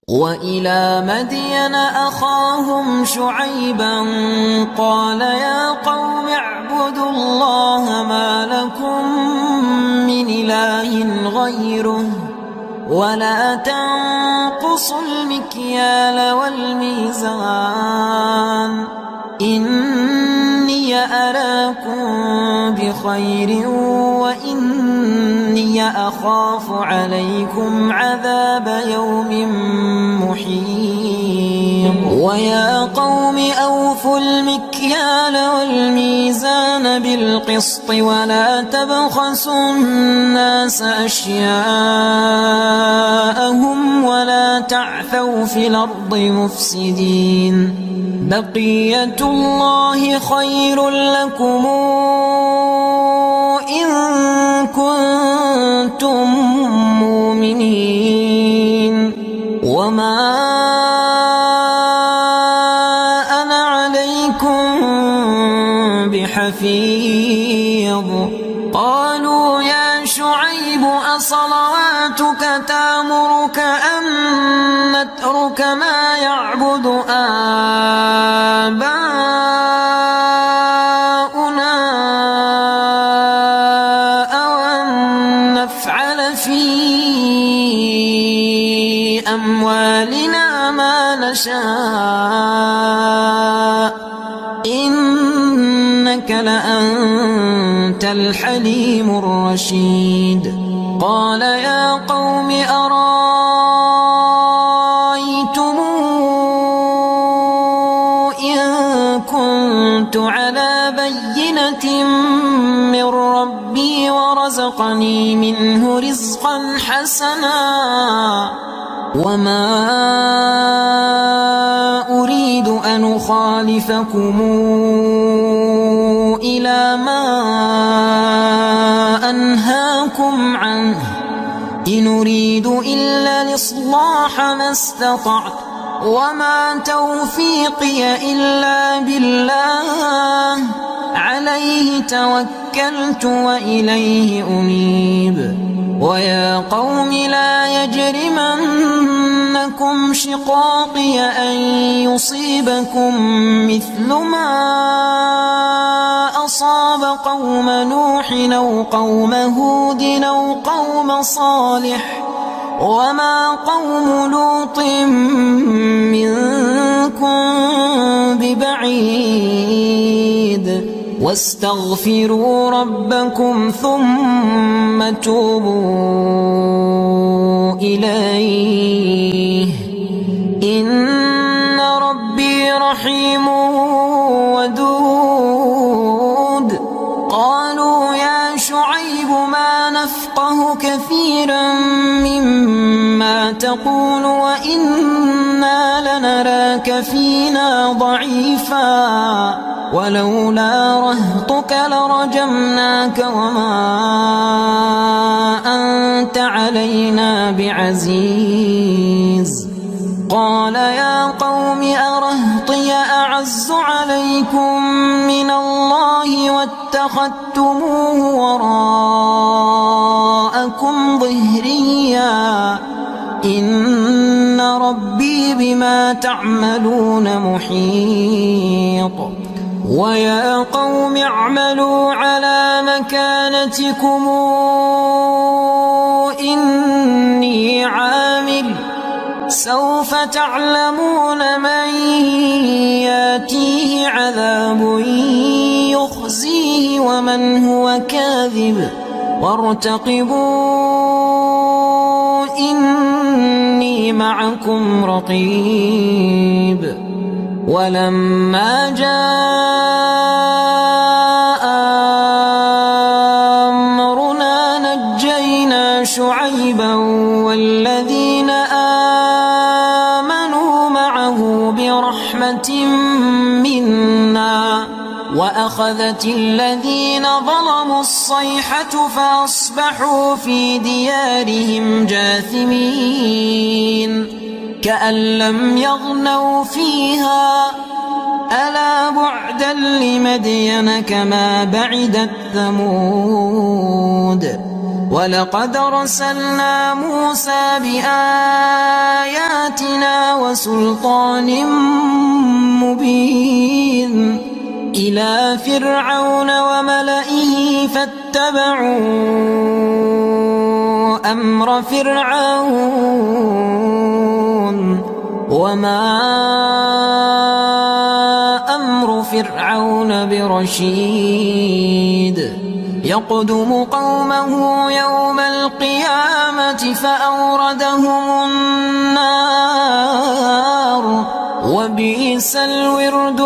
وإلى مدين أخاهم شعيبا قال يا قوم اعبدوا الله ما لكم من إله غيره ولا تنقصوا المكيال والميزان إني أراكم بخير وإني أخاف عليكم عذاب يوم محيط ويا قوم أوفوا المكيال والميزان بالقسط ولا تبخسوا الناس أشياءهم ولا تعثوا في الأرض مفسدين بقية الله خير لكم إن كنتم مؤمنين وما أنا عليكم بحفيظ قالوا يا شعيب أصلواتك تأمرك أن نترك ما يعبد آباؤنا أو أن نفعل في أموالنا ما نشاء إنك لأنت الحليم الرشيد قال يا قوم أرأيتم إن كنت على بينة من ربي ورزقني منه رزقا حسنا وما أريد أن أخالفكم إلى ما أنهاكم عنه إن أريد إلا الإصلاح ما استطعت وما توفيقي إلا بالله عليه توكلت وإليه أنيب ويا قوم لا يجرمنكم شقاقي أن يصيبكم مثل ما أصاب قوم نوح أو قوم هود أو قوم صالح وما قوم لوط منكم ببعيد واستغفروا ربكم ثم توبوا إليه إن ربي رحيم ودود قالوا يا شعيب ما نفقه كثيرا مما تقول وإنا لنراك فينا ضعيفا ولولا رهطك لرجمناك وما أنت علينا بعزيز قال يا قوم أرهطي أعز عليكم من الله واتخذتموه وراءكم ظهريا إن ربي بما تعملون محيط ويا قوم اعملوا على مكانتكم إني عامل سوف تعلمون من ياتيه عذاب يخزيه ومن هو كاذب وارتقبوا إني معكم رقيب ولما جاء أمرنا نجينا شعيبا والذين آمنوا معه برحمة منا وأخذت الذين ظلموا الصيحة فأصبحوا في ديارهم جاثمين كأن لم يغنوا فيها ألا بعدا لمدين كما بعدت ثمود ولقد أرسلنا موسى بآياتنا بآياتنا وسلطان مبين إلى فرعون وملئه فاتبعوا أمر فرعون وما أمر فرعون برشيد يقدم قومه يوم القيامة فأوردهم النار وبئس الورد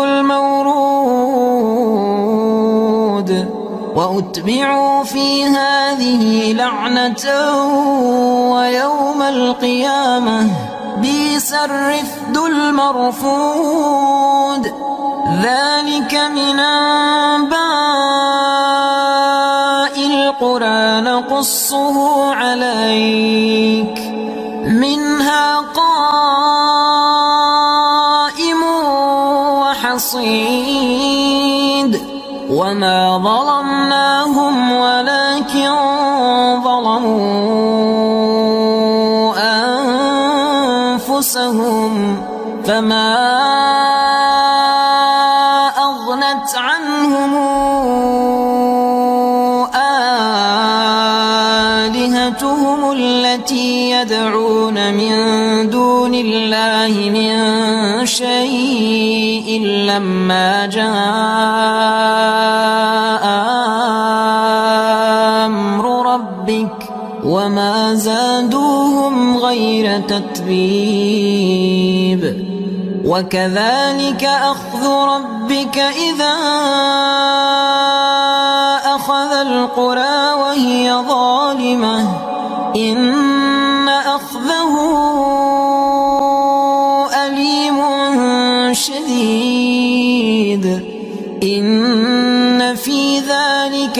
المورود وأتبعوا في هذه لعنة ويوم القيامة بئس الرفد المرفود ذلك من أنباء القرى نقصه عليك منها قائم وحصيد وما ظلمناهم ولكن ظلموا أنفسهم فما أغنت عنهم آلهتهم التي يدعون من دون الله من شيء لما جاء أمر ربك وما زادوهم غير تتبيب وكذلك أخذ ربك إذا أخذ القرى وهي ظالمة إن أخذه أليم شديد إن في ذلك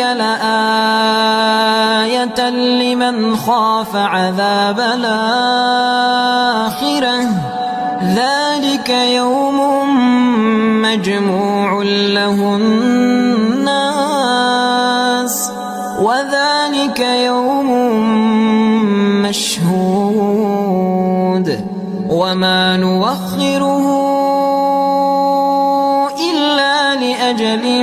لآية لمن خاف عذاب الآخرة ذلك يوم مجموع له الناس وذلك يوم مشهود وما نوخره إلا لأجل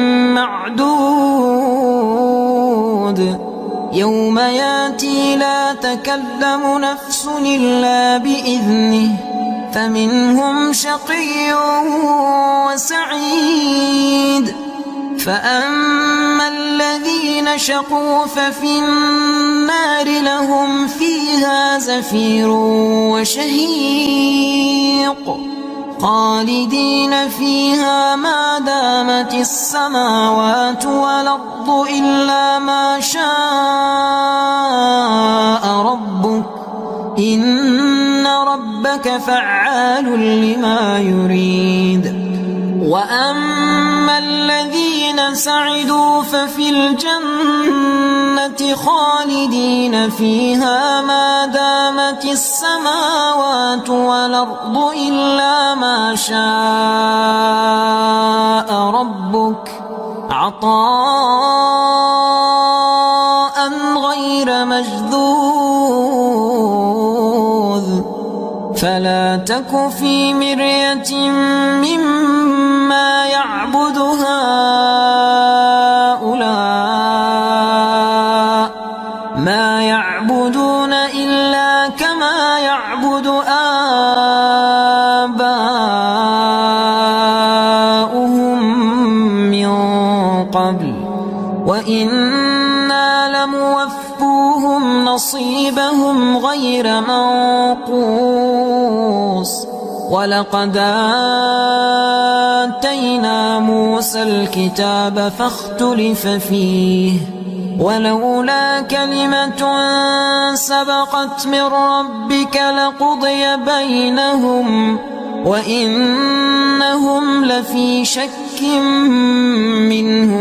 معدود يوم ياتي لا تكلم نفس إلا بإذنه فمنهم شقي وسعيد فأما الذين شقوا ففي النار لهم فيها زفير وشهيق خالدين فيها ما دامت السماوات والأرض إلا ما شاء ربك إن ربك فعال لما يريد وأما الذين سعدوا ففي الجنة خالدين فيها ما دامت السماوات والأرض إلا ما شاء ربك عطاء غير مجذوذ فلا تك في مرية مما يعبد هؤلاء ما يعبدون إلا كما يعبد آباؤهم من قبل وإنا لموفوهم نصيبهم غير منقوص ولقد آتينا موسى الكتاب فاختلف فيه ولولا كلمة سبقت من ربك لقضي بينهم وإنهم لفي شك منه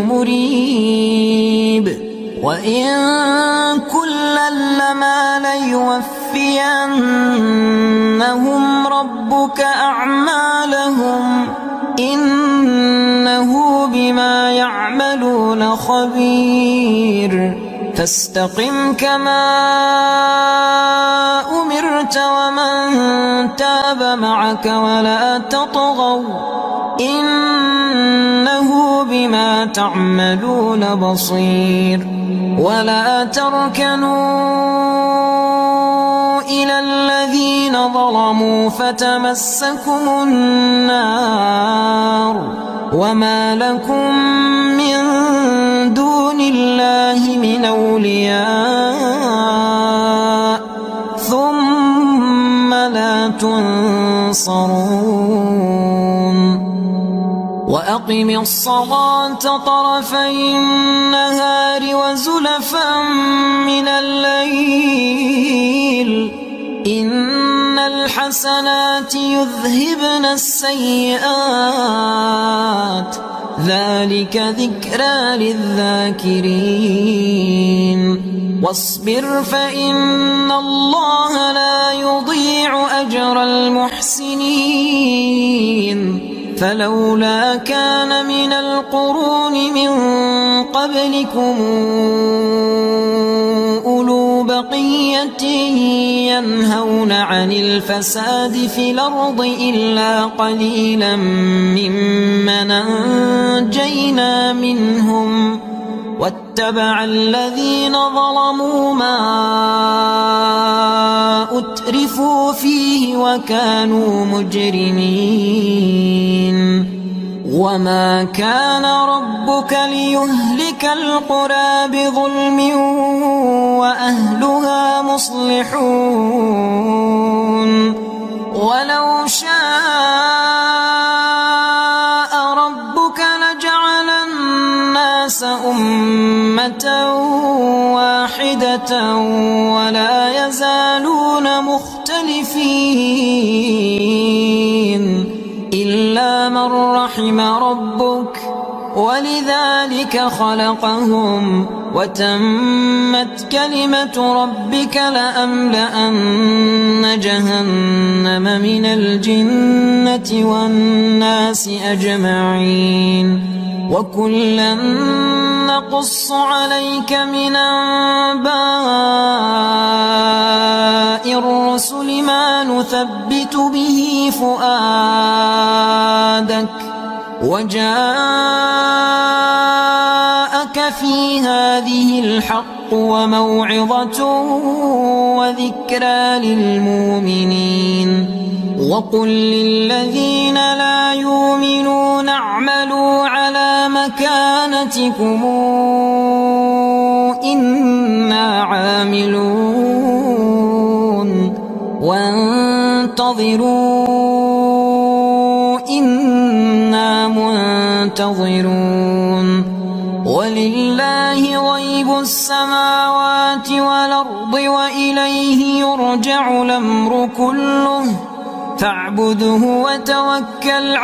مريب وإن كلا لما ليوفينهم ربك أعمالهم إنه بما يعملون خبير فاستقم كما أمرت ومن تاب معك ولا تطغوا إنه بما تعملون بصير ولا تركنوا إلى الذين ظلموا فتمسكم النار وما لكم من دون الله من أولياء ثم لا تنصرون وأقم الصلاة طرفي النهار وزلفا من الليل إن الحسنات يذهبن السيئات ذلك ذكرى للذاكرين واصبر فإن الله لا يضيع أجر المحسنين فلولا كان من القرون من قبلكم أولو بقية ينهون عن الفساد في الأرض إلا قليلا ممن أنجينا منهم واتبع الذين ظلموا ما أترفوا فيه وكانوا مجرمين وما كان ربك ليهلك القرى بظلم وأهلها مصلحون ولو شاء ربك لجعل الناس أمة واحدة ولا يزالون مختلفين إلا من رحم ربك ولذلك خلقهم وتمت كلمة ربك لأملأن جهنم من الجنة والناس أجمعين وكلا نقص عليك من أنباء الرسل ما نثبت به فؤادك وجاءك في هذه الحق وموعظة وذكرى للمؤمنين وقل للذين لا يؤمنون اعملوا على مكانتكم إنا عاملون وانتظروا إنا منتظرون ولله غيب السماوات والأرض وإليه يرجع الأمر كله فاعبده وتوكل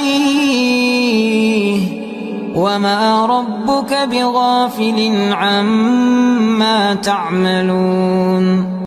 عليه وما ربك بغافل عما تعملون